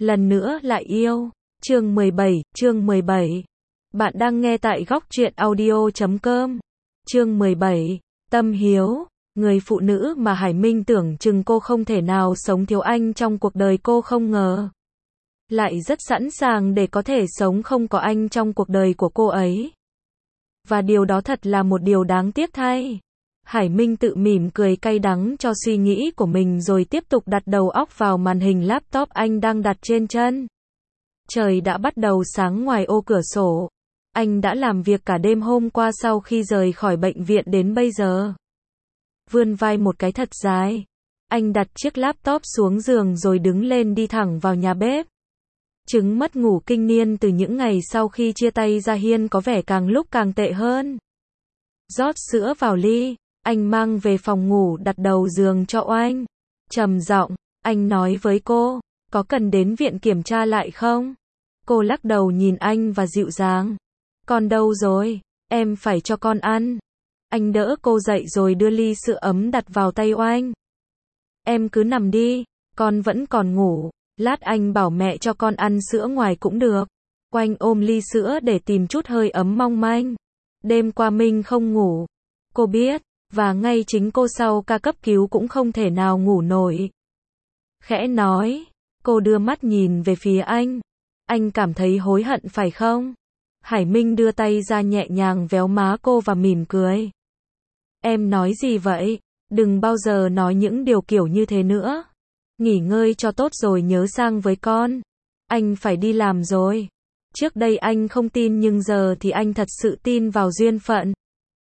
lần nữa lại yêu. Chương 17. Bạn đang nghe tại góc truyện audio.com. Chương 17. Tâm hiếu. Người phụ nữ mà Hải Minh tưởng chừng cô không thể nào sống thiếu anh trong cuộc đời cô không ngờ lại rất sẵn sàng để có thể sống không có anh trong cuộc đời của cô ấy. Và điều đó thật là một điều đáng tiếc thay. Hải Minh tự mỉm cười cay đắng cho suy nghĩ của mình rồi tiếp tục đặt đầu óc vào màn hình laptop anh đang đặt trên chân. Trời đã bắt đầu sáng ngoài ô cửa sổ. Anh đã làm việc cả đêm hôm qua sau khi rời khỏi bệnh viện đến bây giờ. Vươn vai một cái thật dài. Anh đặt chiếc laptop xuống giường rồi đứng lên đi thẳng vào nhà bếp. Chứng mất ngủ kinh niên từ những ngày sau khi chia tay Gia Hiên có vẻ càng lúc càng tệ hơn. Rót sữa vào ly, anh mang về phòng ngủ đặt đầu giường cho Oanh. Trầm giọng, anh nói với cô, có cần đến viện kiểm tra lại không? Cô lắc đầu nhìn anh và dịu dàng. Con đâu rồi? Em phải cho con ăn. Anh đỡ cô dậy rồi đưa ly sữa ấm đặt vào tay Oanh. Em cứ nằm đi, con vẫn còn ngủ. Lát anh bảo mẹ cho con ăn sữa ngoài cũng được. Oanh ôm ly sữa để tìm chút hơi ấm mong manh. Đêm qua Minh không ngủ. Cô biết, và ngay chính cô sau ca cấp cứu cũng không thể nào ngủ nổi. Khẽ nói, cô đưa mắt nhìn về phía anh. Anh cảm thấy hối hận phải không? Hải Minh đưa tay ra nhẹ nhàng véo má cô và mỉm cười. Em nói gì vậy? Đừng bao giờ nói những điều kiểu như thế nữa. Nghỉ ngơi cho tốt rồi nhớ sang với con. Anh phải đi làm rồi. Trước đây anh không tin nhưng giờ thì anh thật sự tin vào duyên phận.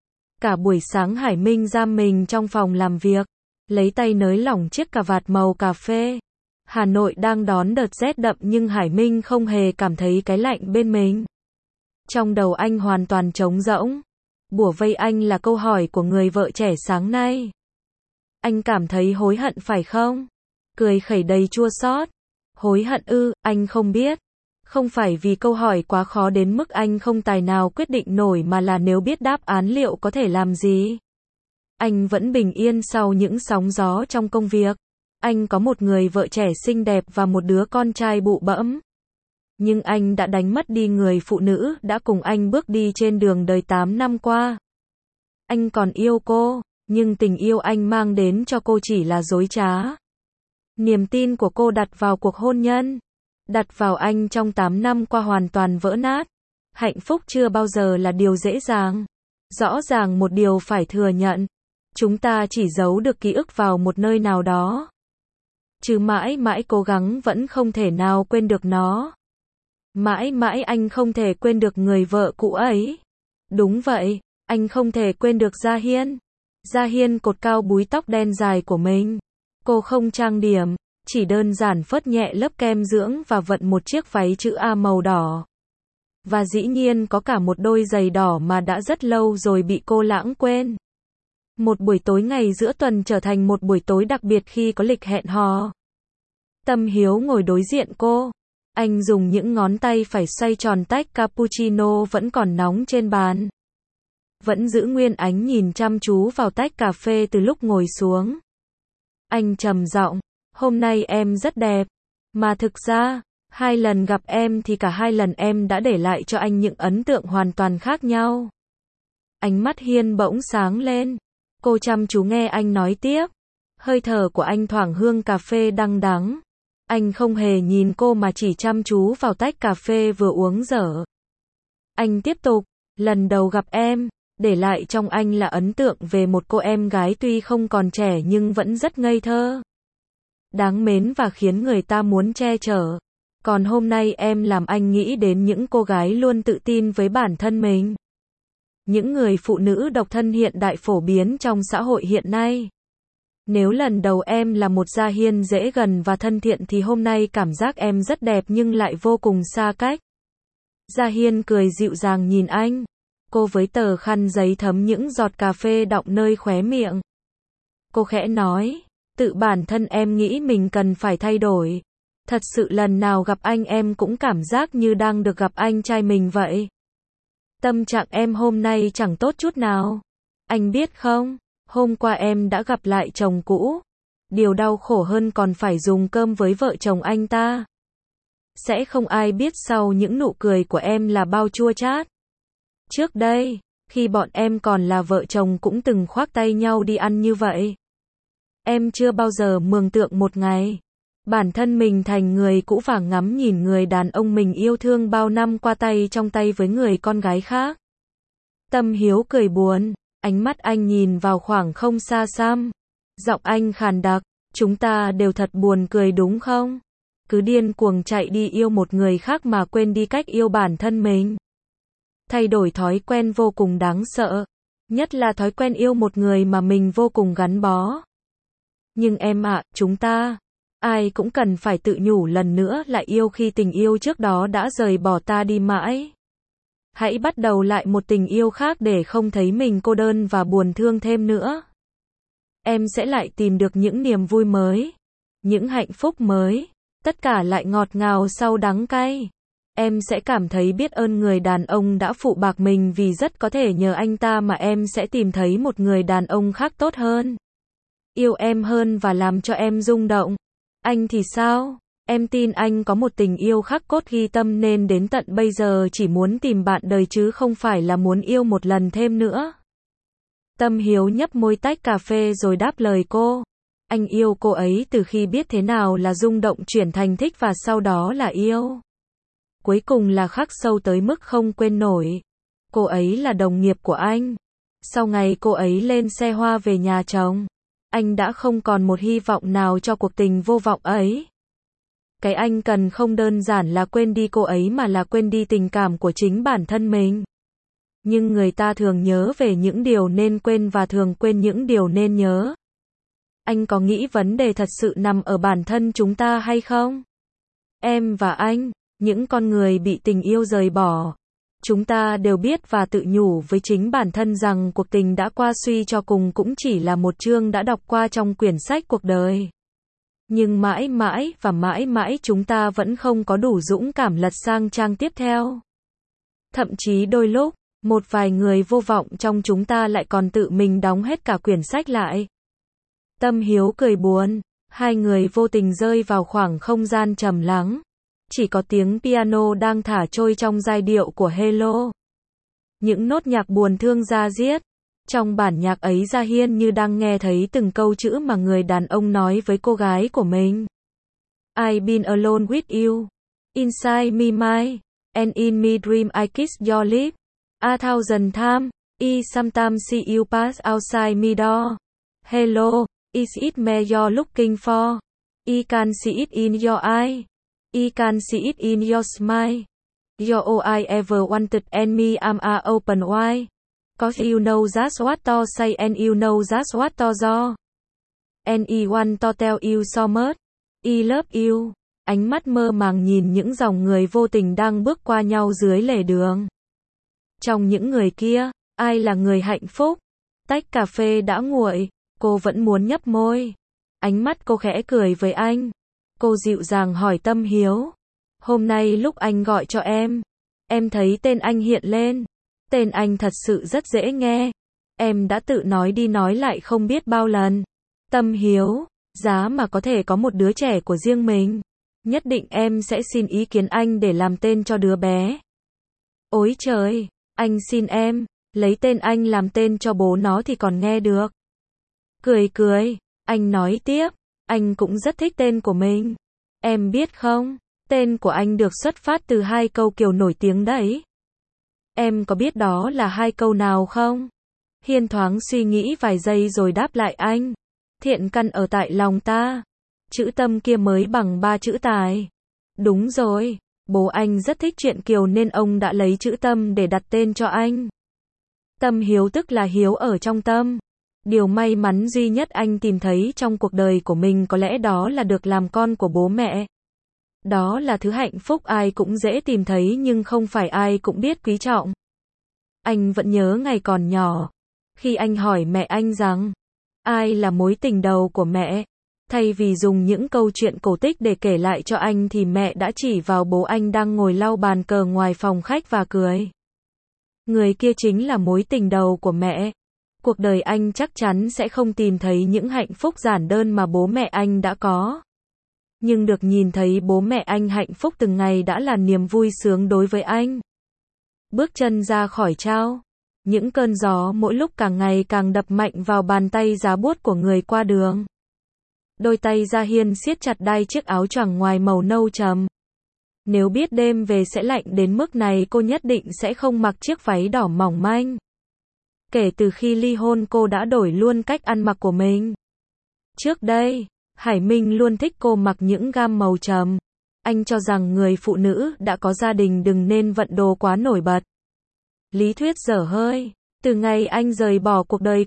Cả buổi sáng Hải Minh giam mình trong phòng làm việc, lấy tay nới lỏng chiếc cà vạt màu cà phê. Hà Nội đang đón đợt rét đậm nhưng Hải Minh không hề cảm thấy cái lạnh bên mình. Trong đầu anh hoàn toàn trống rỗng. Bủa vây anh là câu hỏi của người vợ trẻ sáng nay. Anh cảm thấy hối hận phải không? Cười khẩy đầy chua xót. Hối hận ư? Anh không biết. Không phải vì câu hỏi quá khó đến mức anh không tài nào quyết định nổi mà là nếu biết đáp án liệu có thể làm gì. Anh vẫn bình yên sau những sóng gió trong công việc. Anh có một người vợ trẻ xinh đẹp và một đứa con trai bụ bẫm. Nhưng anh đã đánh mất đi người phụ nữ đã cùng anh bước đi trên đường đời 8 năm qua. Anh còn yêu cô, nhưng tình yêu anh mang đến cho cô chỉ là dối trá. Niềm tin của cô đặt vào cuộc hôn nhân, đặt vào anh trong 8 năm qua hoàn toàn vỡ nát. Hạnh phúc chưa bao giờ là điều dễ dàng. Rõ ràng một điều phải thừa nhận. Chúng ta chỉ giấu được ký ức vào một nơi nào đó. Chứ mãi mãi cố gắng vẫn không thể nào quên được nó. Mãi mãi anh không thể quên được người vợ cũ ấy. Đúng vậy, anh không thể quên được Gia Hiên. Gia Hiên cột cao búi tóc đen dài của mình. Cô không trang điểm, chỉ đơn giản phớt nhẹ lớp kem dưỡng và vận một chiếc váy chữ A màu đỏ. Và dĩ nhiên có cả một đôi giày đỏ mà đã rất lâu rồi bị cô lãng quên. Một buổi tối ngày giữa tuần trở thành một buổi tối đặc biệt khi có lịch hẹn hò. Tâm Hiếu ngồi đối diện cô. Anh dùng những ngón tay phải xoay tròn tách cappuccino vẫn còn nóng trên bàn. Vẫn giữ nguyên ánh nhìn chăm chú vào tách cà phê từ lúc ngồi xuống. Anh trầm giọng, hôm nay em rất đẹp. Mà thực ra, 2 lần gặp em thì cả 2 lần em đã để lại cho anh những ấn tượng hoàn toàn khác nhau. Ánh mắt Hiên bỗng sáng lên. Cô chăm chú nghe anh nói tiếp. Hơi thở của anh thoảng hương cà phê đăng đắng. Anh không hề nhìn cô mà chỉ chăm chú vào tách cà phê vừa uống dở. Anh tiếp tục, lần đầu gặp em, để lại trong anh là ấn tượng về một cô em gái tuy không còn trẻ nhưng vẫn rất ngây thơ. Đáng mến và khiến người ta muốn che chở. Còn hôm nay em làm anh nghĩ đến những cô gái luôn tự tin với bản thân mình. Những người phụ nữ độc thân hiện đại phổ biến trong xã hội hiện nay. Nếu lần đầu em là một Gia Hiên dễ gần và thân thiện thì hôm nay cảm giác em rất đẹp nhưng lại vô cùng xa cách. Gia Hiên cười dịu dàng nhìn anh. Cô với tờ khăn giấy thấm những giọt cà phê đọng nơi khóe miệng. Cô khẽ nói, tự bản thân em nghĩ mình cần phải thay đổi. Thật sự lần nào gặp anh em cũng cảm giác như đang được gặp anh trai mình vậy. Tâm trạng em hôm nay chẳng tốt chút nào. Anh biết không, hôm qua em đã gặp lại chồng cũ. Điều đau khổ hơn còn phải dùng cơm với vợ chồng anh ta. sẽ không ai biết sau những nụ cười của em là bao chua chát. Trước đây, khi bọn em còn là vợ chồng cũng từng khoác tay nhau đi ăn như vậy. Em chưa bao giờ mường tượng một ngày bản thân mình thành người cũ và ngắm nhìn người đàn ông mình yêu thương bao năm qua tay trong tay với người con gái khác. Tâm Hiếu cười buồn, ánh mắt anh nhìn vào khoảng không xa xăm. Giọng anh khàn đặc, chúng ta đều thật buồn cười đúng không? Cứ điên cuồng chạy đi yêu một người khác mà quên đi cách yêu bản thân mình. Thay đổi thói quen vô cùng đáng sợ, nhất là thói quen yêu một người mà mình vô cùng gắn bó. Nhưng em ạ, chúng ta, ai cũng cần phải tự nhủ lần nữa lại yêu khi tình yêu trước đó đã rời bỏ ta đi mãi. Hãy bắt đầu lại một tình yêu khác để không thấy mình cô đơn và buồn thương thêm nữa. Em sẽ lại tìm được những niềm vui mới, những hạnh phúc mới, tất cả lại ngọt ngào sau đắng cay. Em sẽ cảm thấy biết ơn người đàn ông đã phụ bạc mình vì rất có thể nhờ anh ta mà em sẽ tìm thấy một người đàn ông khác tốt hơn. Yêu em hơn và làm cho em rung động. Anh thì sao? Em tin anh có một tình yêu khắc cốt ghi tâm nên đến tận bây giờ chỉ muốn tìm bạn đời chứ không phải là muốn yêu một lần thêm nữa. Tâm Hiếu nhấp môi tách cà phê rồi đáp lời cô. Anh yêu cô ấy từ khi biết thế nào là rung động chuyển thành thích và sau đó là yêu. Cuối cùng là khắc sâu tới mức không quên nổi. Cô ấy là đồng nghiệp của anh. Sau ngày cô ấy lên xe hoa về nhà chồng, anh đã không còn một hy vọng nào cho cuộc tình vô vọng ấy. Cái anh cần không đơn giản là quên đi cô ấy mà là quên đi tình cảm của chính bản thân mình. Nhưng người ta thường nhớ về những điều nên quên và thường quên những điều nên nhớ. Anh có nghĩ vấn đề thật sự nằm ở bản thân chúng ta hay không? Em và anh, những con người bị tình yêu rời bỏ, chúng ta đều biết và tự nhủ với chính bản thân rằng cuộc tình đã qua suy cho cùng cũng chỉ là một chương đã đọc qua trong quyển sách cuộc đời. Nhưng mãi mãi và mãi mãi chúng ta vẫn không có đủ dũng cảm lật sang trang tiếp theo. Thậm chí đôi lúc, một vài người vô vọng trong chúng ta lại còn tự mình đóng hết cả quyển sách lại. Tâm Hiếu cười buồn, hai người vô tình rơi vào khoảng không gian trầm lắng. Chỉ có tiếng piano đang thả trôi trong giai điệu của Hello. Những nốt nhạc buồn thương da diết. Trong bản nhạc ấy Gia Hiên như đang nghe thấy từng câu chữ mà người đàn ông nói với cô gái của mình. I've been alone with you. Inside me my. And in me dream I kiss your lips. A thousand times. I sometimes see you pass outside me door. Hello. Is it me you're looking for? I can see it in your eye. I can see it in your smile. You're all I ever wanted and me I'm a open wide. Cause you know that's what to say and you know that's what to do. And I want to tell you so much. I love you. Ánh mắt mơ màng nhìn những dòng người vô tình đang bước qua nhau dưới lề đường. Trong những người kia, ai là người hạnh phúc? Tách cà phê đã nguội, cô vẫn muốn nhấp môi. Ánh mắt cô khẽ cười với anh. Cô dịu dàng hỏi Tâm Hiếu. Hôm nay lúc anh gọi cho em thấy tên anh hiện lên. Tên anh thật sự rất dễ nghe. Em đã tự nói đi nói lại không biết bao lần. Tâm Hiếu, giá mà có thể có một đứa trẻ của riêng mình, nhất định em sẽ xin ý kiến anh để làm tên cho đứa bé. Ôi trời, anh xin em, lấy tên anh làm tên cho bố nó thì còn nghe được. Cười, anh nói tiếp, anh cũng rất thích tên của mình. Em biết không, tên của anh được xuất phát từ hai câu kiều nổi tiếng đấy. Em có biết đó là hai câu nào không? Hiên thoáng suy nghĩ vài giây rồi đáp lại anh. Thiện căn ở tại lòng ta. Chữ tâm kia mới bằng 3 chữ tài. Đúng rồi, bố anh rất thích chuyện kiều nên ông đã lấy chữ tâm để đặt tên cho anh. Tâm Hiếu tức là hiếu ở trong tâm. Điều may mắn duy nhất anh tìm thấy trong cuộc đời của mình có lẽ đó là được làm con của bố mẹ. Đó là thứ hạnh phúc ai cũng dễ tìm thấy nhưng không phải ai cũng biết quý trọng. Anh vẫn nhớ ngày còn nhỏ, khi anh hỏi mẹ anh rằng, ai là mối tình đầu của mẹ? Thay vì dùng những câu chuyện cổ tích để kể lại cho anh thì mẹ đã chỉ vào bố anh đang ngồi lau bàn cờ ngoài phòng khách và cười. Người kia chính là mối tình đầu của mẹ. Cuộc đời anh chắc chắn sẽ không tìm thấy những hạnh phúc giản đơn mà bố mẹ anh đã có. Nhưng được nhìn thấy bố mẹ anh hạnh phúc từng ngày đã là niềm vui sướng đối với anh. Bước chân ra khỏi trao. Những cơn gió mỗi lúc càng ngày càng đập mạnh vào bàn tay giá buốt của người qua đường. Đôi tay Gia Hiên siết chặt đai chiếc áo choàng ngoài màu nâu trầm. Nếu biết đêm về sẽ lạnh đến mức này cô nhất định sẽ không mặc chiếc váy đỏ mỏng manh. Kể từ khi ly hôn cô đã đổi luôn cách ăn mặc của mình. Trước đây, Hải Minh luôn thích cô mặc những gam màu trầm. Anh cho rằng người phụ nữ đã có gia đình đừng nên vận đồ quá nổi bật. Lý thuyết dở hơi. Từ ngày anh rời bỏ cuộc đời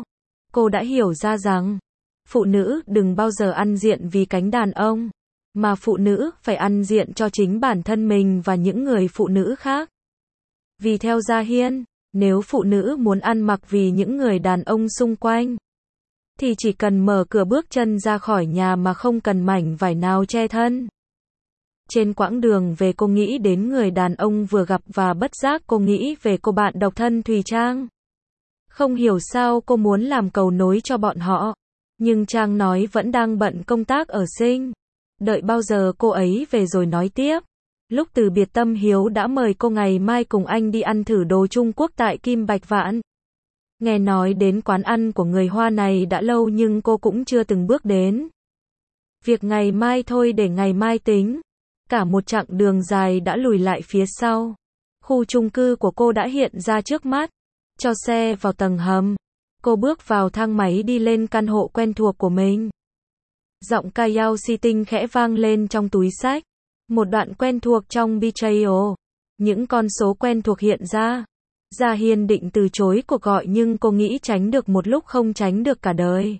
cô đã hiểu ra rằng, phụ nữ đừng bao giờ ăn diện vì cánh đàn ông, mà phụ nữ phải ăn diện cho chính bản thân mình và những người phụ nữ khác. Vì theo Gia Hiên, nếu phụ nữ muốn ăn mặc vì những người đàn ông xung quanh, thì chỉ cần mở cửa bước chân ra khỏi nhà mà không cần mảnh vải nào che thân. Trên quãng đường về cô nghĩ đến người đàn ông vừa gặp và bất giác cô nghĩ về cô bạn độc thân Thùy Trang. Không hiểu sao cô muốn làm cầu nối cho bọn họ. Nhưng Trang nói vẫn đang bận công tác ở Sinh. Đợi bao giờ cô ấy về rồi nói tiếp. Lúc từ biệt Tâm Hiếu đã mời cô ngày mai cùng anh đi ăn thử đồ Trung Quốc tại Kim Bạch Vạn. Nghe nói đến quán ăn của người Hoa này đã lâu nhưng cô cũng chưa từng bước đến. Việc ngày mai thôi để ngày mai tính. Cả một chặng đường dài đã lùi lại phía sau. Khu chung cư của cô đã hiện ra trước mắt. Cho xe vào tầng hầm. Cô bước vào thang máy đi lên căn hộ quen thuộc của mình. Giọng Kayao Siting khẽ vang lên trong túi xách. Một đoạn quen thuộc trong betrayal. Những con số quen thuộc hiện ra. Gia Hiên định từ chối cuộc gọi nhưng cô nghĩ tránh được một lúc không tránh được cả đời.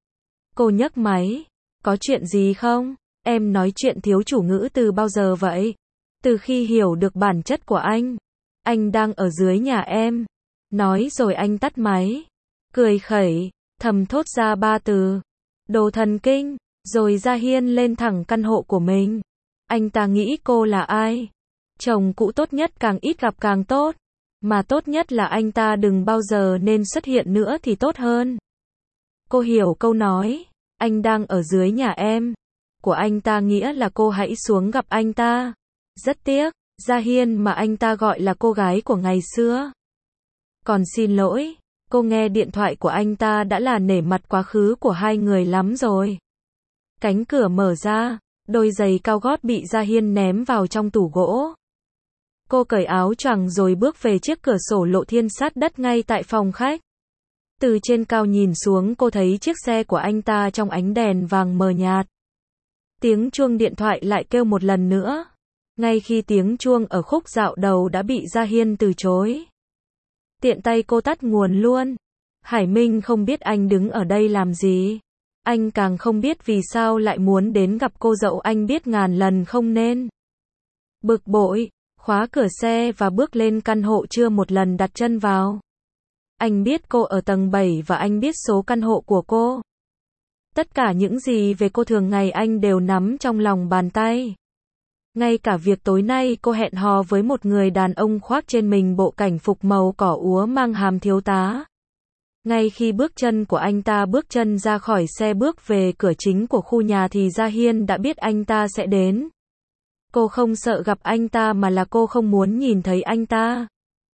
Cô nhấc máy. Có chuyện gì không? Em nói chuyện thiếu chủ ngữ từ bao giờ vậy? Từ khi hiểu được bản chất của anh. Anh đang ở dưới nhà em. Nói rồi anh tắt máy. Cười khẩy. Thầm thốt ra 3 từ. Đồ thần kinh. Rồi Gia Hiên lên thẳng căn hộ của mình. Anh ta nghĩ cô là ai? Chồng cũ tốt nhất càng ít gặp càng tốt. Mà tốt nhất là anh ta đừng bao giờ nên xuất hiện nữa thì tốt hơn. Cô hiểu câu nói. Anh đang ở dưới nhà em. Của anh ta nghĩa là cô hãy xuống gặp anh ta. Rất tiếc, Gia Hiên mà anh ta gọi là cô gái của ngày xưa. Còn xin lỗi, cô nghe điện thoại của anh ta đã là nể mặt quá khứ của hai người lắm rồi. Cánh cửa mở ra, đôi giày cao gót bị Gia Hiên ném vào trong tủ gỗ. Cô cởi áo choàng rồi bước về chiếc cửa sổ lộ thiên sát đất ngay tại phòng khách. Từ trên cao nhìn xuống cô thấy chiếc xe của anh ta trong ánh đèn vàng mờ nhạt. Tiếng chuông điện thoại lại kêu một lần nữa. Ngay khi tiếng chuông ở khúc dạo đầu đã bị Gia Hiên từ chối. Tiện tay cô tắt nguồn luôn. Hải Minh không biết anh đứng ở đây làm gì. Anh càng không biết vì sao lại muốn đến gặp cô dậu anh biết ngàn lần không nên. Bực bội, khóa cửa xe và bước lên căn hộ chưa một lần đặt chân vào. Anh biết cô ở tầng 7 và anh biết số căn hộ của cô. Tất cả những gì về cô thường ngày anh đều nắm trong lòng bàn tay. Ngay cả việc tối nay cô hẹn hò với một người đàn ông khoác trên mình bộ cảnh phục màu cỏ úa mang hàm thiếu tá. Ngay khi bước chân của anh ta bước chân ra khỏi xe bước về cửa chính của khu nhà thì Gia Hiên đã biết anh ta sẽ đến. Cô không sợ gặp anh ta mà là cô không muốn nhìn thấy anh ta.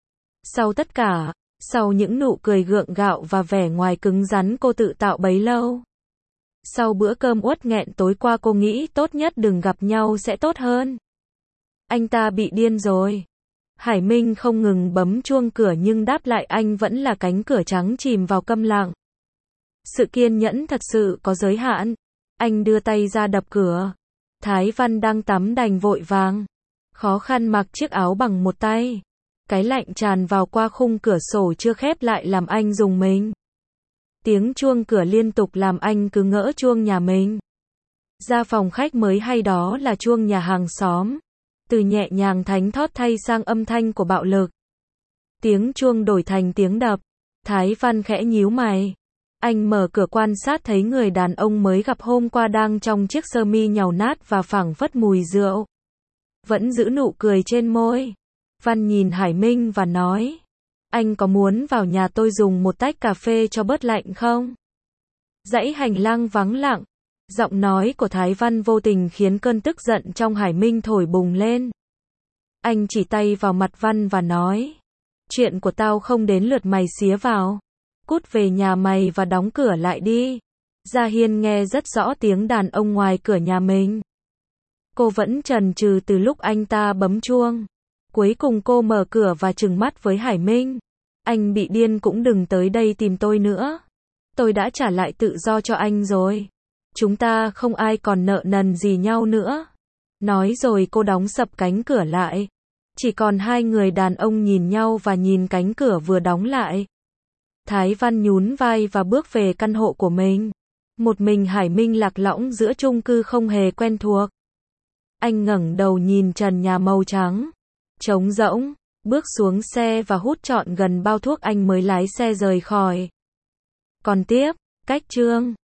Sau tất cả, sau những nụ cười gượng gạo và vẻ ngoài cứng rắn cô tự tạo bấy lâu. Sau bữa cơm uất nghẹn tối qua cô nghĩ tốt nhất đừng gặp nhau sẽ tốt hơn. Anh ta bị điên rồi. Hải Minh không ngừng bấm chuông cửa nhưng đáp lại anh vẫn là cánh cửa trắng chìm vào câm lặng. Sự kiên nhẫn thật sự có giới hạn. Anh đưa tay ra đập cửa. Thái Văn đang tắm đành vội vàng. Khó khăn mặc chiếc áo bằng một tay. Cái lạnh tràn vào qua khung cửa sổ chưa khép lại làm anh rùng mình. Tiếng chuông cửa liên tục làm anh cứ ngỡ chuông nhà mình. Ra phòng khách mới hay đó là chuông nhà hàng xóm. Từ nhẹ nhàng thánh thót thay sang âm thanh của bạo lực. Tiếng chuông đổi thành tiếng đập. Thái Văn khẽ nhíu mày. Anh mở cửa quan sát thấy người đàn ông mới gặp hôm qua đang trong chiếc sơ mi nhàu nát và phảng phất mùi rượu. Vẫn giữ nụ cười trên môi. Văn nhìn Hải Minh và nói. Anh có muốn vào nhà tôi dùng một tách cà phê cho bớt lạnh không? Dãy hành lang vắng lặng. Giọng nói của Thái Văn vô tình khiến cơn tức giận trong Hải Minh thổi bùng lên. Anh chỉ tay vào mặt Văn và nói. Chuyện của tao không đến lượt mày xía vào. Cút về nhà mày và đóng cửa lại đi. Gia Hiên nghe rất rõ tiếng đàn ông ngoài cửa nhà mình. Cô vẫn chần chừ từ lúc anh ta bấm chuông. Cuối cùng cô mở cửa và trừng mắt với Hải Minh. Anh bị điên cũng đừng tới đây tìm tôi nữa. Tôi đã trả lại tự do cho anh rồi. Chúng ta không ai còn nợ nần gì nhau nữa. Nói rồi cô đóng sập cánh cửa lại. Chỉ còn hai người đàn ông nhìn nhau và nhìn cánh cửa vừa đóng lại. Thái Văn nhún vai và bước về căn hộ của mình. Một mình Hải Minh lạc lõng giữa chung cư không hề quen thuộc. Anh ngẩng đầu nhìn trần nhà màu trắng, trống rỗng, bước xuống xe và hút trọn gần bao thuốc anh mới lái xe rời khỏi. Còn tiếp, cách chương